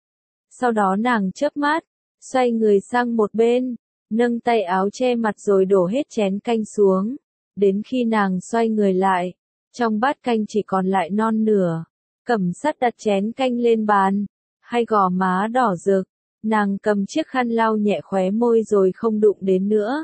A: Sau đó nàng chớp mắt, xoay người sang một bên, nâng tay áo che mặt rồi đổ hết chén canh xuống. Đến khi nàng xoay người lại, trong bát canh chỉ còn lại non nửa. Cẩm Sắt đặt chén canh lên bàn, hai gò má đỏ rực, nàng cầm chiếc khăn lau nhẹ khóe môi rồi không đụng đến nữa.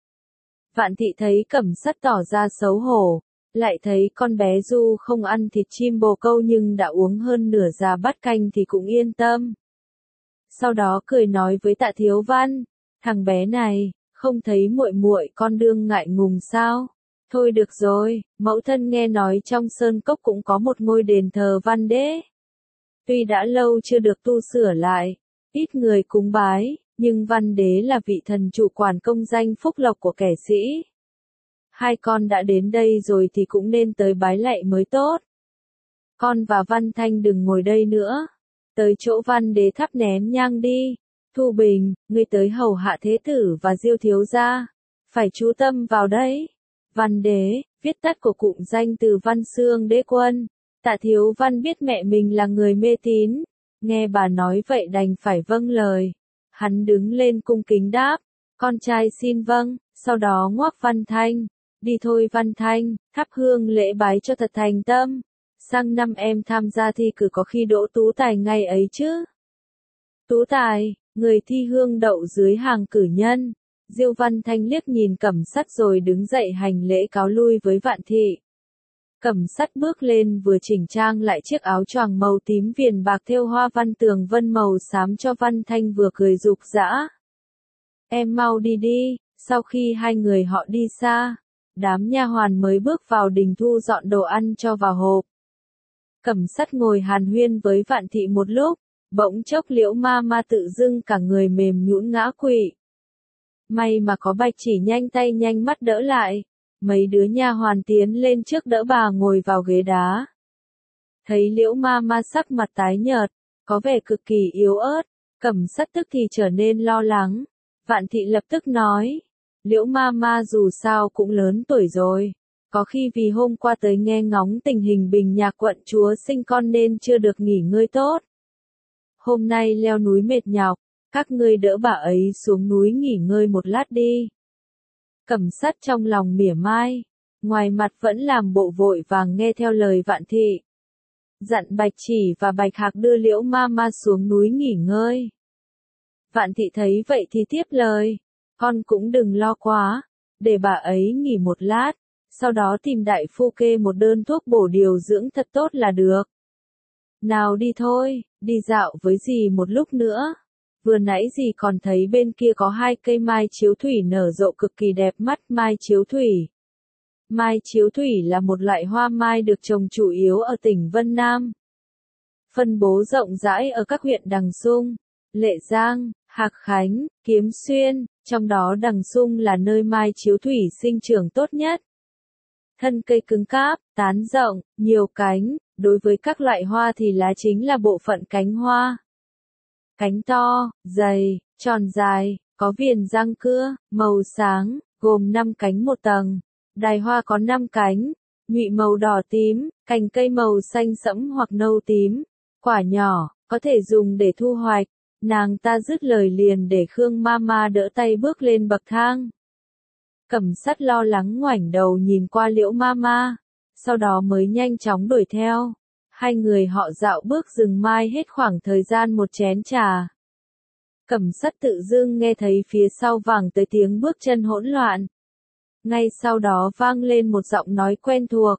A: Vạn Thị thấy Cẩm Sắt tỏ ra xấu hổ, lại thấy con bé Du không ăn thịt chim bồ câu nhưng đã uống hơn nửa giá bát canh thì cũng yên tâm. Sau đó cười nói với Tạ Thiếu Văn, thằng bé này, không thấy muội muội con đương ngại ngùng sao? Thôi được rồi, mẫu thân nghe nói trong sơn cốc cũng có một ngôi đền thờ Văn Đế. Tuy đã lâu chưa được tu sửa lại, ít người cúng bái, nhưng Văn Đế là vị thần chủ quản công danh phúc lộc của kẻ sĩ. Hai con đã đến đây rồi thì cũng nên tới bái lạy mới tốt. Con và Văn Thanh đừng ngồi đây nữa. Tới chỗ Văn Đế thắp nén nhang đi. Thu Bình, ngươi tới hầu hạ thế tử và Diêu thiếu gia. Phải chú tâm vào đấy. Văn Đế, viết tắt của cụm danh từ Văn Xương Đế Quân. Tạ Thiếu Văn biết mẹ mình là người mê tín. Nghe bà nói vậy đành phải vâng lời. Hắn đứng lên cung kính đáp. Con trai xin vâng, sau đó ngoắc Văn Thanh. Đi thôi Văn Thanh, thắp hương lễ bái cho thật thành tâm. Sang năm em tham gia thi cử có khi đỗ tú tài ngày ấy chứ. Tú tài, người thi hương đậu dưới hàng cử nhân. Diêu Văn Thanh liếc nhìn Cẩm Sắt rồi đứng dậy hành lễ cáo lui với Vạn Thị. Cẩm Sắt bước lên vừa chỉnh trang lại chiếc áo choàng màu tím viền bạc thêu hoa văn tường vân màu xám cho Văn Thanh vừa cười rục rã. Em mau đi đi. Sau khi hai người họ đi xa, đám nha hoàn mới bước vào đình thu dọn đồ ăn cho vào hộp. Cẩm Sắt ngồi hàn huyên với Vạn Thị một lúc, bỗng chốc Liễu ma ma tự dưng cả người mềm nhũn ngã quỵ. May mà có Bạch Chỉ nhanh tay nhanh mắt đỡ lại, mấy đứa nha hoàn tiến lên trước đỡ bà ngồi vào ghế đá. Thấy Liễu ma ma sắc mặt tái nhợt, có vẻ cực kỳ yếu ớt, Cẩm Sắt tức thì trở nên lo lắng. Vạn Thị lập tức nói, Liễu ma ma dù sao cũng lớn tuổi rồi, có khi vì hôm qua tới nghe ngóng tình hình Bình Nhạc quận chúa sinh con nên chưa được nghỉ ngơi tốt. Hôm nay leo núi mệt nhọc, các ngươi đỡ bà ấy xuống núi nghỉ ngơi một lát đi. Cẩm Sắt trong lòng mỉa mai, ngoài mặt vẫn làm bộ vội vàng nghe theo lời Vạn Thị. Dặn Bạch Chỉ và Bạch Hạc đưa Liễu ma ma xuống núi nghỉ ngơi. Vạn Thị thấy vậy thì tiếp lời, con cũng đừng lo quá, để bà ấy nghỉ một lát, sau đó tìm đại phu kê một đơn thuốc bổ điều dưỡng thật tốt là được. Nào đi thôi, đi dạo với dì một lúc nữa. Vừa nãy dì còn thấy bên kia có 2 cây mai chiếu thủy nở rộ cực kỳ đẹp mắt. Mai chiếu thủy. Mai chiếu thủy là một loại hoa mai được trồng chủ yếu ở tỉnh Vân Nam. Phân bố rộng rãi ở các huyện Đằng Sung, Lệ Giang, Hạc Khánh, Kiếm Xuyên, trong đó Đằng Sung là nơi mai chiếu thủy sinh trưởng tốt nhất. Thân cây cứng cáp, tán rộng, nhiều cánh, đối với các loại hoa thì lá chính là bộ phận cánh hoa. Cánh to, dày, tròn dài, có viền răng cưa, màu sáng, gồm 5 cánh một tầng. Đài hoa có 5 cánh, nhụy màu đỏ tím, cành cây màu xanh sẫm hoặc nâu tím, quả nhỏ, có thể dùng để thu hoạch. Nàng ta dứt lời liền để Khương Mama đỡ tay bước lên bậc thang. Cẩm Sắt lo lắng ngoảnh đầu nhìn qua Liễu Mama, sau đó mới nhanh chóng đuổi theo. Hai người họ dạo bước rừng mai hết khoảng thời gian một chén trà. Cẩm Sắt tự dưng nghe thấy phía sau vẳng tới tiếng bước chân hỗn loạn. Ngay sau đó vang lên một giọng nói quen thuộc,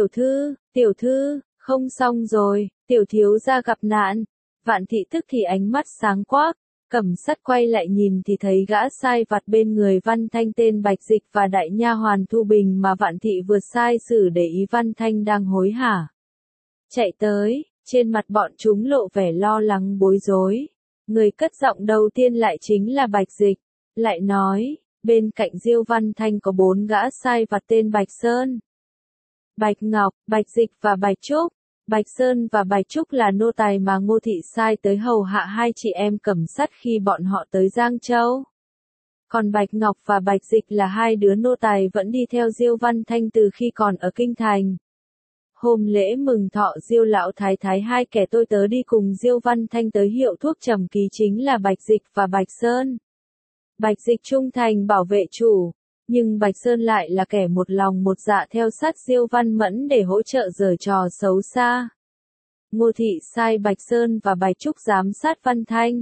A: tiểu thư, không xong rồi, tiểu thiếu gia gặp nạn. Vạn Thị tức thì ánh mắt sáng quắc, Cẩm Sắt quay lại nhìn thì thấy gã sai vặt bên người Văn Thanh tên Bạch Dịch và đại nha hoàn Thu Bình mà Vạn Thị vừa sai xử để ý Văn Thanh đang hối hả. Chạy tới, trên mặt bọn chúng lộ vẻ lo lắng bối rối. Người cất giọng đầu tiên lại chính là Bạch Dịch, lại nói, bên cạnh Diêu Văn Thanh có 4 gã sai vặt tên Bạch Sơn, Bạch Ngọc, Bạch Dịch và Bạch Trúc. Bạch Sơn và Bạch Trúc là nô tài mà Ngô Thị sai tới hầu hạ hai chị em Cẩm Sắt khi bọn họ tới Giang Châu. Còn Bạch Ngọc và Bạch Dịch là 2 đứa nô tài vẫn đi theo Diêu Văn Thanh từ khi còn ở Kinh Thành. Hôm lễ mừng thọ Diêu lão thái thái 2 kẻ tôi tớ đi cùng Diêu Văn Thanh tới hiệu thuốc trầm ký chính là Bạch Dịch và Bạch Sơn. Bạch Dịch trung thành bảo vệ chủ, nhưng Bạch Sơn lại là kẻ một lòng một dạ theo sát Diêu Văn Mẫn để hỗ trợ giở trò xấu xa. Ngô Thị sai Bạch Sơn và Bạch Trúc giám sát Văn Thanh.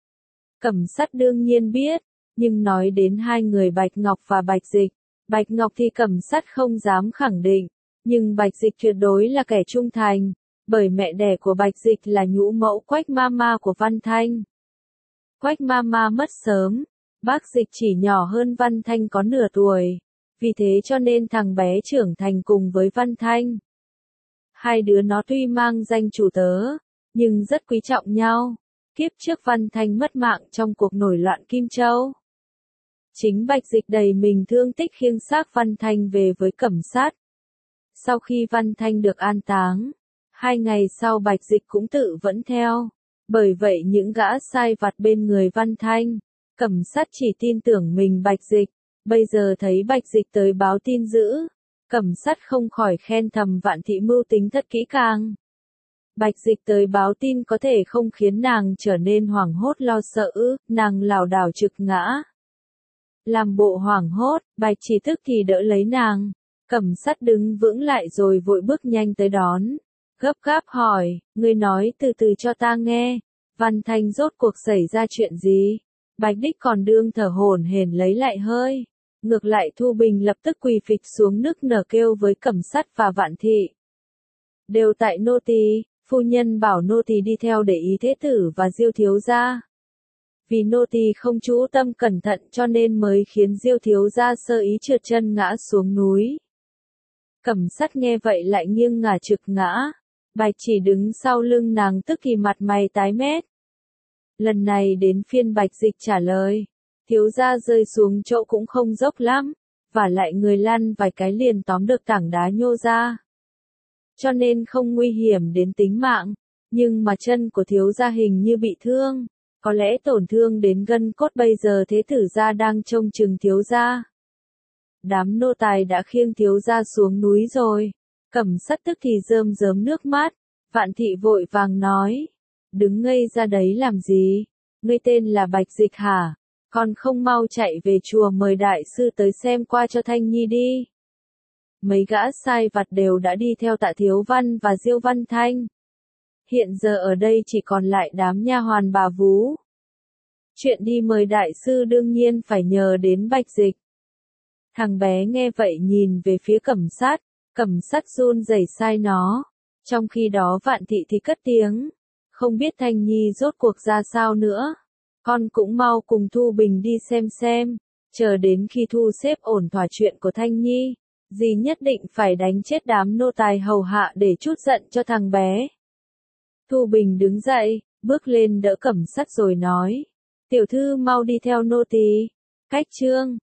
A: Cẩm Sắt đương nhiên biết, nhưng nói đến 2 người Bạch Ngọc và Bạch Dịch, Bạch Ngọc thì Cẩm Sắt không dám khẳng định, nhưng Bạch Dịch tuyệt đối là kẻ trung thành, bởi mẹ đẻ của Bạch Dịch là nhũ mẫu Quách Mama của Văn Thanh. Quách Mama mất sớm. Bác Dịch chỉ nhỏ hơn Văn Thanh có nửa tuổi, vì thế cho nên thằng bé trưởng thành cùng với Văn Thanh. 2 đứa nó tuy mang danh chủ tớ, nhưng rất quý trọng nhau. Kiếp trước Văn Thanh mất mạng trong cuộc nổi loạn Kim Châu. Chính Bạch Dịch đầy mình thương tích khiêng xác Văn Thanh về với Cẩm Sắt. Sau khi Văn Thanh được an táng, 2 ngày sau Bạch Dịch cũng tự vẫn theo. Bởi vậy những gã sai vặt bên người Văn Thanh, Cẩm Sắt chỉ tin tưởng mình Bạch Dịch, bây giờ thấy Bạch Dịch tới báo tin dữ, Cẩm Sắt không khỏi khen thầm Vạn Thị mưu tính thật kỹ càng. Bạch Dịch tới báo tin có thể không khiến nàng trở nên hoảng hốt lo sợ, nàng lảo đảo trực ngã. Làm bộ hoảng hốt, Bạch Chỉ tức thì đỡ lấy nàng, Cẩm Sắt đứng vững lại rồi vội bước nhanh tới đón, gấp gáp hỏi, ngươi nói từ từ cho ta nghe, Văn Thanh rốt cuộc xảy ra chuyện gì? Bạch Đích còn đương thở hổn hển lấy lại hơi. Ngược lại Thu Bình lập tức quỳ phịch xuống nức nở kêu với Cẩm Sắt và Vạn Thị. Đều tại nô tỳ, phu nhân bảo nô tỳ đi theo để ý thế tử và Diêu thiếu gia. Vì nô tỳ không chú tâm cẩn thận cho nên mới khiến Diêu thiếu gia sơ ý trượt chân ngã xuống núi. Cẩm Sắt nghe vậy lại nghiêng ngả trực ngã. Bạch Chỉ đứng sau lưng nàng tức thì mặt mày tái mét. Lần này đến phiên Bạch Dịch trả lời. Thiếu gia rơi xuống chỗ cũng không dốc lắm, và lại người lăn vài cái liền tóm được tảng đá nhô ra. Cho nên không nguy hiểm đến tính mạng, nhưng mà chân của thiếu gia hình như bị thương, có lẽ tổn thương đến gân cốt bây giờ thế tử gia đang trông chừng thiếu gia. Đám nô tài đã khiêng thiếu gia xuống núi rồi. Cẩm Sắt tức thì rơm rớm nước mắt, Vạn Thị vội vàng nói. Đứng ngây ra đấy làm gì? Ngươi tên là Bạch Dịch hả? Còn không mau chạy về chùa mời đại sư tới xem qua cho Thanh Nhi đi. Mấy gã sai vặt đều đã đi theo Tạ Thiếu Văn và Diêu Văn Thanh. Hiện giờ ở đây chỉ còn lại đám nha hoàn bà vú. Chuyện đi mời đại sư đương nhiên phải nhờ đến Bạch Dịch. Thằng bé nghe vậy nhìn về phía Cẩm Sắt run rẩy sai nó. Trong khi đó Vạn Thị thì cất tiếng. Không biết Thanh Nhi rốt cuộc ra sao nữa. Con cũng mau cùng Thu Bình đi xem. Chờ đến khi thu xếp ổn thỏa chuyện của Thanh Nhi. Dì nhất định phải đánh chết đám nô tài hầu hạ để trút giận cho thằng bé. Thu Bình đứng dậy, bước lên đỡ Cẩm Sắt rồi nói. Tiểu thư mau đi theo nô tỳ. Cách chương